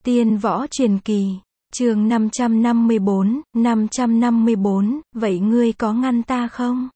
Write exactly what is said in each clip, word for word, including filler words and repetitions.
Tiên võ truyền kỳ, chương năm trăm năm mươi bốn, năm trăm năm mươi bốn, vậy ngươi có ngăn ta không?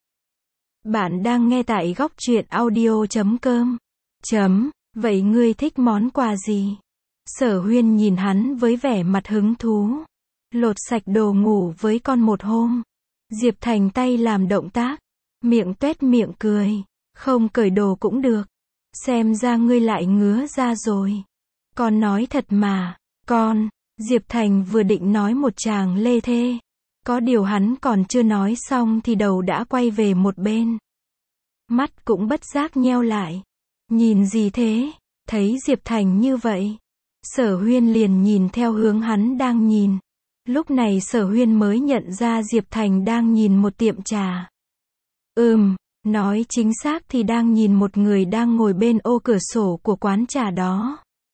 Bạn đang nghe tại góc truyện audio chấm com. Chấm, vậy ngươi thích món quà gì? Sở Huyên nhìn hắn với vẻ mặt hứng thú. Lột sạch đồ ngủ với con một hôm. Diệp Thành tay làm động tác, miệng tuét miệng cười. Không cởi đồ cũng được. Xem ra ngươi lại ngứa ra rồi. Con nói thật mà, con. Diệp Thành vừa định nói một tràng lê thê. Có điều hắn còn chưa nói xong thì đầu đã quay về một bên. Mắt cũng bất giác nheo lại. Nhìn gì thế? Thấy Diệp Thành như vậy, Sở Huyên liền nhìn theo hướng hắn đang nhìn. Lúc này Sở Huyên mới nhận ra Diệp Thành đang nhìn một tiệm trà. Ừm, nói chính xác thì đang nhìn một người đang ngồi bên ô cửa sổ của quán trà đó.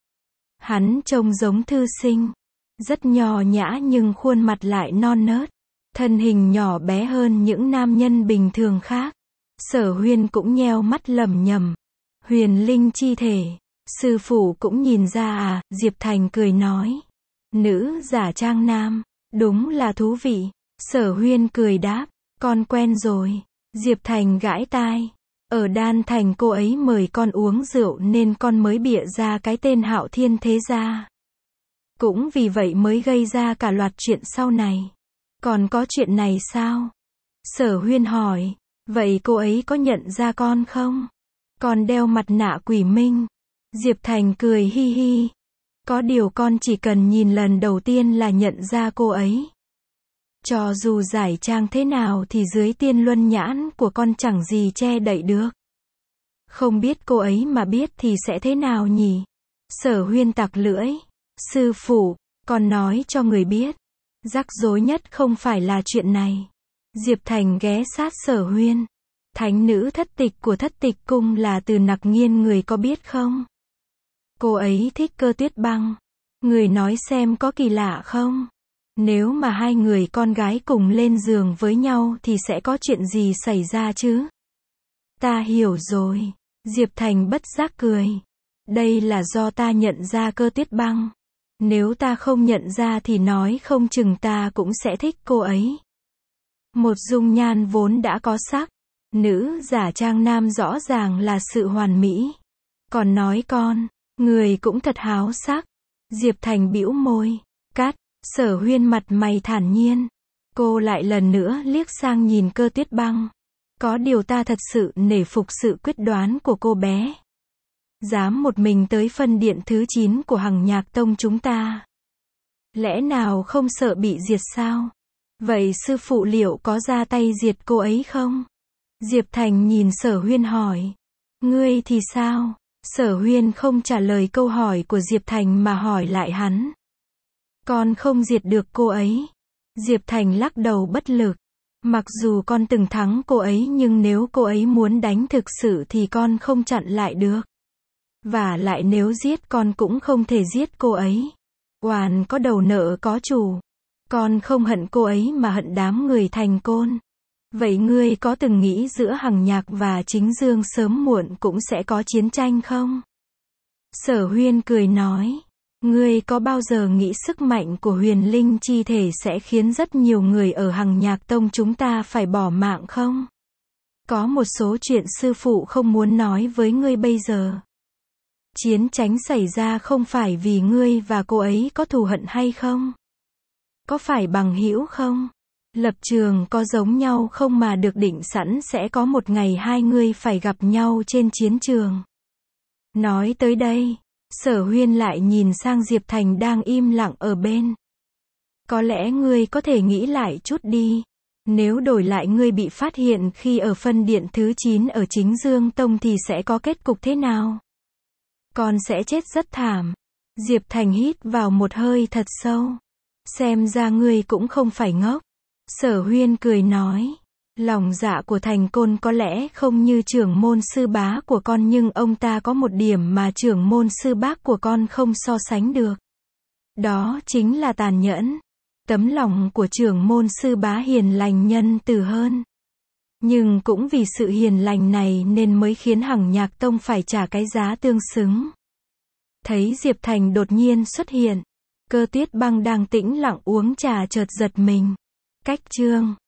Hắn trông giống thư sinh, rất nho nhã nhưng khuôn mặt lại non nớt, thân hình nhỏ bé hơn những nam nhân bình thường khác. Sở Huyên cũng nheo mắt lẩm nhẩm, huyền linh chi thể, sư phụ cũng nhìn ra à? Diệp Thành cười nói, nữ giả trang nam, đúng là thú vị. Sở Huyên cười đáp, con quen rồi. Diệp Thành gãi tai, ở Đan Thành cô ấy mời con uống rượu nên con mới bịa ra cái tên Hạo Thiên Thế Gia. Cũng vì vậy mới gây ra cả loạt chuyện sau này. Còn có chuyện này sao? Sở Huyên hỏi, vậy cô ấy có nhận ra con không? Con đeo mặt nạ quỷ minh. Diệp Thành cười hi hi. Có điều con chỉ cần nhìn lần đầu tiên là nhận ra cô ấy. Cho dù giải trang thế nào thì dưới tiên luân nhãn của con chẳng gì che đậy được. Không biết cô ấy mà biết thì sẽ thế nào nhỉ? Sở Huyên tặc lưỡi. Sư phụ, con nói cho người biết. Rắc rối nhất không phải là chuyện này. Diệp Thành ghé sát Sở Huyên. Thánh nữ thất tịch của Thất Tịch Cung là Từ Nặc Nghiên, người có biết không? Cô ấy thích Cơ Tuyết Băng. Người nói xem có kỳ lạ không? Nếu mà hai người con gái cùng lên giường với nhau thì sẽ có chuyện gì xảy ra chứ? Ta hiểu rồi. Diệp Thành bất giác cười. Đây là do ta nhận ra Cơ Tuyết Băng. Nếu ta không nhận ra thì nói không chừng ta cũng sẽ thích cô ấy. Một dung nhan vốn đã có sắc, nữ giả trang nam rõ ràng là sự hoàn mỹ. Còn nói con, người cũng thật háo sắc. Diệp Thành bĩu môi. Cắt. Sở Huyên mặt mày thản nhiên. Cô lại lần nữa liếc sang nhìn Cơ Tuyết Băng. Có điều ta thật sự nể phục sự quyết đoán của cô bé. Dám một mình tới phân điện thứ chín của Hằng Nhạc Tông chúng ta. Lẽ nào không sợ bị diệt sao? Vậy sư phụ liệu có ra tay diệt cô ấy không? Diệp Thành nhìn Sở Huyên hỏi. Ngươi thì sao? Sở Huyên không trả lời câu hỏi của Diệp Thành mà hỏi lại hắn. Con không diệt được cô ấy. Diệp Thành lắc đầu bất lực. Mặc dù con từng thắng cô ấy nhưng nếu cô ấy muốn đánh thực sự thì con không chặn lại được. Và lại nếu giết con cũng không thể giết cô ấy. Oàn có đầu nợ có chủ. Con không hận cô ấy mà hận đám người Thành Côn. Vậy ngươi có từng nghĩ giữa Hằng Nhạc và Chính Dương sớm muộn cũng sẽ có chiến tranh không? Sở Huyên cười nói. Ngươi có bao giờ nghĩ sức mạnh của huyền linh chi thể sẽ khiến rất nhiều người ở Hằng Nhạc Tông chúng ta phải bỏ mạng không? Có một số chuyện sư phụ không muốn nói với ngươi bây giờ. Chiến tranh xảy ra không phải vì ngươi và cô ấy có thù hận hay không? Có phải bằng hữu không? Lập trường có giống nhau không mà được định sẵn sẽ có một ngày hai ngươi phải gặp nhau trên chiến trường. Nói tới đây, Sở Huyên lại nhìn sang Diệp Thành đang im lặng ở bên. Có lẽ ngươi có thể nghĩ lại chút đi. Nếu đổi lại ngươi bị phát hiện khi ở phân điện thứ chín ở Chính Dương Tông thì sẽ có kết cục thế nào? Con sẽ chết rất thảm. Diệp Thành hít vào một hơi thật sâu. Xem ra ngươi cũng không phải ngốc. Sở Huyên cười nói. Lòng dạ của Thành Côn có lẽ không như trưởng môn sư bá của con nhưng ông ta có một điểm mà trưởng môn sư bác của con không so sánh được. Đó chính là tàn nhẫn. Tấm lòng của trưởng môn sư bá hiền lành nhân từ hơn. Nhưng cũng vì sự hiền lành này nên mới khiến Hằng Nhạc Tông phải trả cái giá tương xứng. Thấy Diệp Thành đột nhiên xuất hiện, Cơ Tuyết Băng đang tĩnh lặng uống trà chợt giật mình. Cách chương